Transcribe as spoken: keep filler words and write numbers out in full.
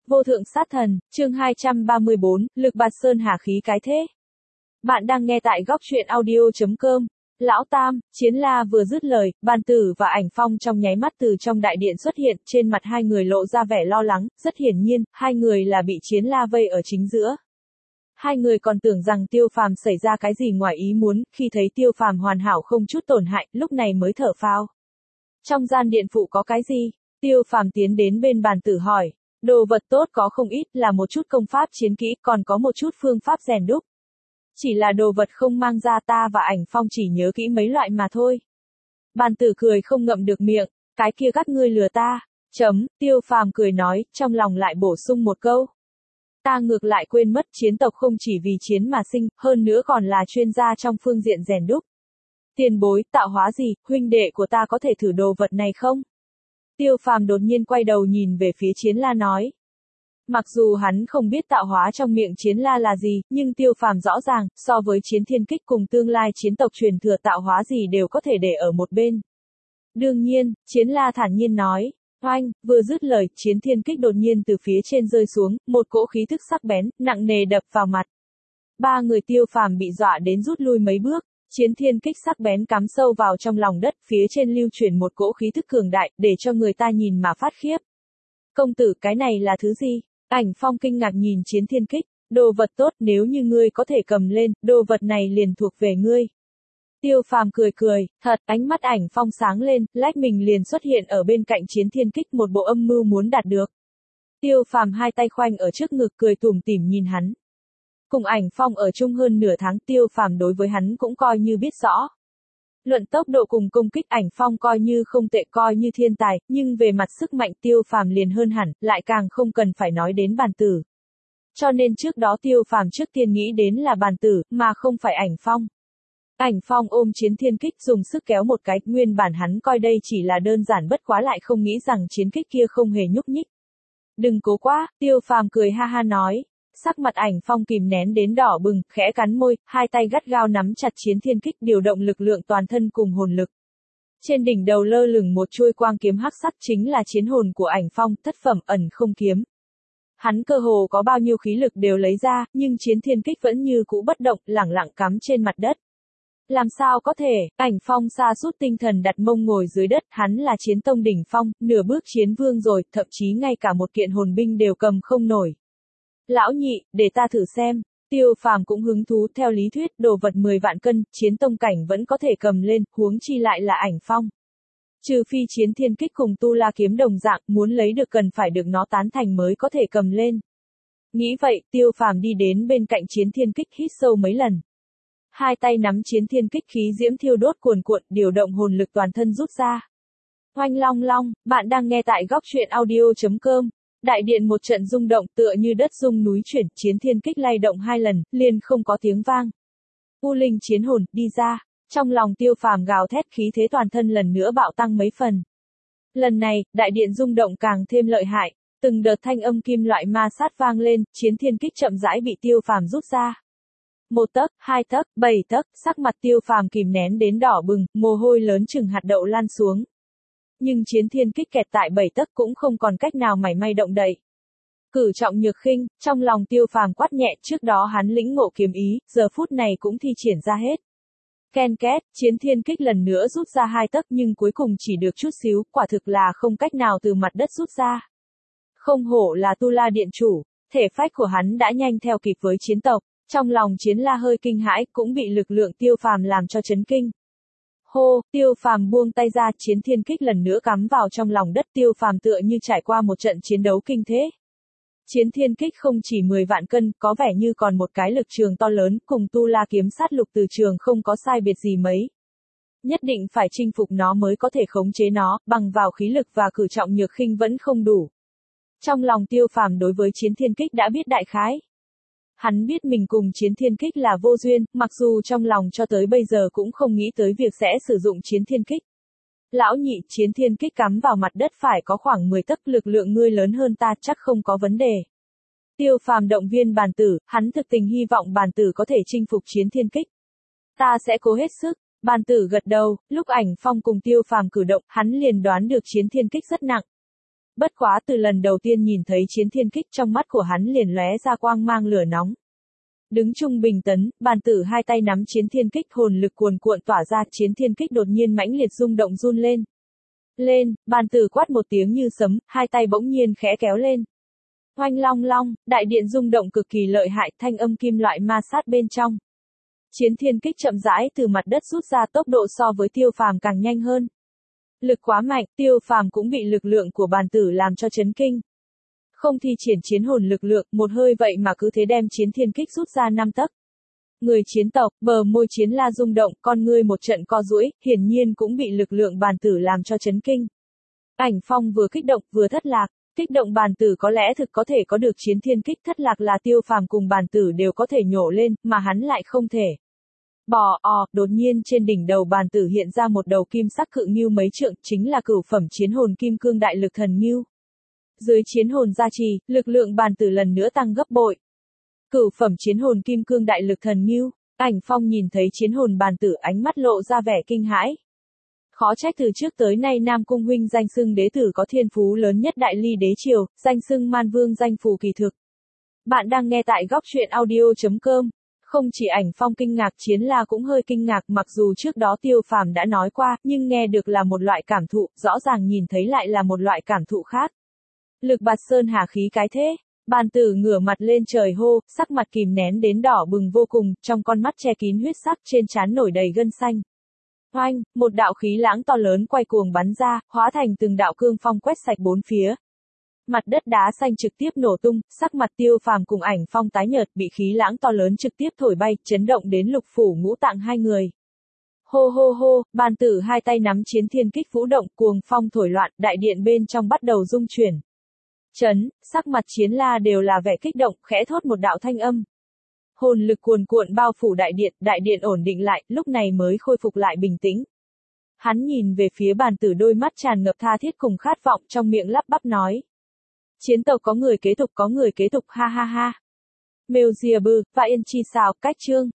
Vô thượng sát thần, chương hai trăm ba mươi bốn, lực bạt sơn hà khí cái thế. Bạn đang nghe tại góc truyện audio.com. Lão Tam, Chiến La vừa dứt lời, Bàn Tử và Ảnh Phong trong nháy mắt từ trong đại điện xuất hiện, trên mặt hai người lộ ra vẻ lo lắng, rất hiển nhiên, hai người là bị Chiến La vây ở chính giữa. Hai người còn tưởng rằng Tiêu Phàm xảy ra cái gì ngoài ý muốn, khi thấy Tiêu Phàm hoàn hảo không chút tổn hại, lúc này mới thở phào. Trong gian điện phụ có cái gì? Tiêu Phàm tiến đến bên Bàn Tử hỏi. Đồ vật tốt có không ít, là một chút công pháp chiến kỹ, còn có một chút phương pháp rèn đúc. Chỉ là đồ vật không mang ra, ta và Ảnh Phong chỉ nhớ kỹ mấy loại mà thôi. Bàn Tử cười không ngậm được miệng, cái kia các ngươi lừa ta. Chấm, Tiêu Phàm cười nói, trong lòng lại bổ sung một câu. Ta ngược lại quên mất, chiến tộc không chỉ vì chiến mà sinh, hơn nữa còn là chuyên gia trong phương diện rèn đúc. Tiền bối, tạo hóa gì, huynh đệ của ta có thể thử đồ vật này không? Tiêu Phàm đột nhiên quay đầu nhìn về phía Chiến La nói. Mặc dù hắn không biết tạo hóa trong miệng Chiến La là gì, nhưng Tiêu Phàm rõ ràng, so với Chiến Thiên Kích cùng tương lai chiến tộc truyền thừa tạo hóa gì đều có thể để ở một bên. Đương nhiên, Chiến La thản nhiên nói. Oanh, vừa dứt lời, Chiến Thiên Kích đột nhiên từ phía trên rơi xuống, một cỗ khí thức sắc bén, nặng nề đập vào mặt. Ba người Tiêu Phàm bị dọa đến rút lui mấy bước. Chiến Thiên Kích sắc bén cắm sâu vào trong lòng đất, phía trên lưu truyền một cỗ khí thức cường đại, để cho người ta nhìn mà phát khiếp. Công tử, cái này là thứ gì? Ảnh Phong kinh ngạc nhìn Chiến Thiên Kích, đồ vật tốt, nếu như ngươi có thể cầm lên, đồ vật này liền thuộc về ngươi. Tiêu Phàm cười cười, thật, ánh mắt Ảnh Phong sáng lên, lách mình liền xuất hiện ở bên cạnh Chiến Thiên Kích, một bộ âm mưu muốn đạt được. Tiêu Phàm hai tay khoanh ở trước ngực cười tủm tỉm nhìn hắn. Cùng Ảnh Phong ở chung hơn nửa tháng, Tiêu Phàm đối với hắn cũng coi như biết rõ. Luận tốc độ cùng công kích, Ảnh Phong coi như không tệ, coi như thiên tài, nhưng về mặt sức mạnh Tiêu Phàm liền hơn hẳn, lại càng không cần phải nói đến Bàn Tử. Cho nên trước đó Tiêu Phàm trước tiên nghĩ đến là Bàn Tử, mà không phải Ảnh Phong. Ảnh Phong ôm Chiến Thiên Kích dùng sức kéo một cái, nguyên bản hắn coi đây chỉ là đơn giản, bất quá lại không nghĩ rằng chiến kích kia không hề nhúc nhích. Đừng cố quá, Tiêu Phàm cười ha ha nói. Sắc mặt Ảnh Phong kìm nén đến đỏ bừng, khẽ cắn môi, hai tay gắt gao nắm chặt Chiến Thiên Kích, điều động lực lượng toàn thân cùng hồn lực. Trên đỉnh đầu lơ lửng một chuôi quang kiếm hắc sắc, chính là chiến hồn của Ảnh Phong, thất phẩm ẩn không kiếm. Hắn cơ hồ có bao nhiêu khí lực đều lấy ra, nhưng Chiến Thiên Kích vẫn như cũ bất động, lẳng lặng cắm trên mặt đất. Làm sao có thể? Ảnh Phong sa sút tinh thần đặt mông ngồi dưới đất, hắn là chiến tông đỉnh phong, nửa bước chiến vương rồi, thậm chí ngay cả một kiện hồn binh đều cầm không nổi. Lão nhị, để ta thử xem. Tiêu Phàm cũng hứng thú, theo lý thuyết, đồ vật mười vạn cân, chiến tông cảnh vẫn có thể cầm lên, huống chi lại là Ảnh Phong. Trừ phi Chiến Thiên Kích cùng Tu La kiếm đồng dạng, muốn lấy được cần phải được nó tán thành mới có thể cầm lên. Nghĩ vậy, Tiêu Phàm đi đến bên cạnh Chiến Thiên Kích, hít sâu mấy lần. Hai tay nắm Chiến Thiên Kích, khí diễm thiêu đốt cuồn cuộn, điều động hồn lực toàn thân rút ra. Oanh long long, bạn đang nghe tại góc truyện audio.com. Đại điện một trận rung động, tựa như đất rung núi chuyển, Chiến Thiên Kích lay động hai lần, liền không có tiếng vang. U linh chiến hồn, đi ra. Trong lòng Tiêu Phàm gào thét, khí thế toàn thân lần nữa bạo tăng mấy phần. Lần này, đại điện rung động càng thêm lợi hại, từng đợt thanh âm kim loại ma sát vang lên, Chiến Thiên Kích chậm rãi bị Tiêu Phàm rút ra. Một tấc, hai tấc, bảy tấc, sắc mặt Tiêu Phàm kìm nén đến đỏ bừng, mồ hôi lớn chừng hạt đậu lan xuống. Nhưng Chiến Thiên Kích kẹt tại bảy tấc cũng không còn cách nào mảy may động đậy. Cử trọng nhược khinh, trong lòng Tiêu Phàm quát nhẹ, trước đó hắn lĩnh ngộ kiếm ý, giờ phút này cũng thi triển ra hết. Ken két, Chiến Thiên Kích lần nữa rút ra hai tấc, nhưng cuối cùng chỉ được chút xíu, quả thực là không cách nào từ mặt đất rút ra. Không hổ là Tu La điện chủ, thể phách của hắn đã nhanh theo kịp với chiến tộc. Trong lòng Chiến La hơi kinh hãi, cũng bị lực lượng Tiêu Phàm làm cho chấn kinh. Hô, Tiêu Phàm buông tay ra, Chiến Thiên Kích lần nữa cắm vào trong lòng đất, Tiêu Phàm tựa như trải qua một trận chiến đấu kinh thế. Chiến Thiên Kích không chỉ mười vạn cân, có vẻ như còn một cái lực trường to lớn, cùng Tu La kiếm sát lục từ trường không có sai biệt gì mấy. Nhất định phải chinh phục nó mới có thể khống chế nó, bằng vào khí lực và cử trọng nhược khinh vẫn không đủ. Trong lòng Tiêu Phàm đối với Chiến Thiên Kích đã biết đại khái. Hắn biết mình cùng Chiến Thiên Kích là vô duyên, mặc dù trong lòng cho tới bây giờ cũng không nghĩ tới việc sẽ sử dụng Chiến Thiên Kích. Lão nhị, Chiến Thiên Kích cắm vào mặt đất phải có khoảng mười tấc, lực lượng ngươi lớn hơn ta, chắc không có vấn đề. Tiêu Phàm động viên Bàn Tử, hắn thực tình hy vọng Bàn Tử có thể chinh phục Chiến Thiên Kích. Ta sẽ cố hết sức. Bàn Tử gật đầu, lúc Ảnh Phong cùng Tiêu Phàm cử động, hắn liền đoán được Chiến Thiên Kích rất nặng. bất quá từ lần đầu tiên nhìn thấy chiến thiên kích trong mắt của hắn liền lóe ra quang mang lửa nóng. Đứng trung bình tấn, bàn tử hai tay nắm chiến thiên kích hồn lực cuồn cuộn tỏa ra, chiến thiên kích đột nhiên mãnh liệt rung động run lên. Lên, bàn tử quát một tiếng như sấm, hai tay bỗng nhiên khẽ kéo lên. Oanh long long, đại điện rung động cực kỳ lợi hại, thanh âm kim loại ma sát bên trong. Chiến thiên kích chậm rãi từ mặt đất rút ra, tốc độ so với Tiêu Phàm càng nhanh hơn. Lực quá mạnh, Tiêu Phàm cũng bị lực lượng của bàn tử làm cho chấn kinh. Không thi triển chiến hồn lực lượng, một hơi vậy mà cứ thế đem chiến thiên kích rút ra năm tấc. Người chiến tộc, bờ môi Chiến La rung động, con ngươi một trận co duỗi, hiển nhiên cũng bị lực lượng bàn tử làm cho chấn kinh. Ảnh Phong vừa kích động vừa thất lạc, kích động bàn tử có lẽ thực có thể có được chiến thiên kích, thất lạc là Tiêu Phàm cùng bàn tử đều có thể nhổ lên, mà hắn lại không thể. Bò o, đột nhiên trên đỉnh đầu bàn tử hiện ra một đầu kim sắc cự ngưu mấy trượng, chính là cửu phẩm chiến hồn kim cương đại lực thần ngưu. Dưới chiến hồn gia trì, lực lượng bàn tử lần nữa tăng gấp bội. Cửu phẩm chiến hồn kim cương đại lực thần ngưu, Ảnh Phong nhìn thấy chiến hồn bàn tử ánh mắt lộ ra vẻ kinh hãi. Khó trách từ trước tới nay Nam Cung huynh danh xưng đế tử có thiên phú lớn nhất Đại Ly đế triều, danh xưng Man Vương danh phù kỳ thực. Bạn đang nghe tại góc truyện audio chấm com. Không chỉ Ảnh Phong kinh ngạc, Chiến La cũng hơi kinh ngạc, mặc dù trước đó Tiêu Phàm đã nói qua, nhưng nghe được là một loại cảm thụ, rõ ràng nhìn thấy lại là một loại cảm thụ khác. Lực bạt sơn hà khí cái thế, bàn tử ngửa mặt lên trời hô, sắc mặt kìm nén đến đỏ bừng vô cùng, trong con mắt che kín huyết sắc, trên trán nổi đầy gân xanh. Oanh, một đạo khí lãng to lớn quay cuồng bắn ra, hóa thành từng đạo cương phong quét sạch bốn phía. Mặt đất đá xanh trực tiếp nổ tung, sắc mặt Tiêu Phàm cùng Ảnh Phong tái nhợt, bị khí lãng to lớn trực tiếp thổi bay, chấn động đến lục phủ ngũ tạng hai người. Hô hô hô, bàn tử hai tay nắm chiến thiên kích vũ động, cuồng phong thổi loạn, đại điện bên trong bắt đầu rung chuyển. Chấn, sắc mặt Chiến La đều là vẻ kích động, khẽ thốt một đạo thanh âm. Hồn lực cuồn cuộn bao phủ đại điện, đại điện ổn định lại, lúc này mới khôi phục lại bình tĩnh. Hắn nhìn về phía bàn tử, đôi mắt tràn ngập tha thiết cùng khát vọng, trong miệng lắp bắp nói. Chiến tộc có người kế tục, có người kế tục, ha ha ha. Mêu Dìa Bư, và Yên Chi Sao, cách chương.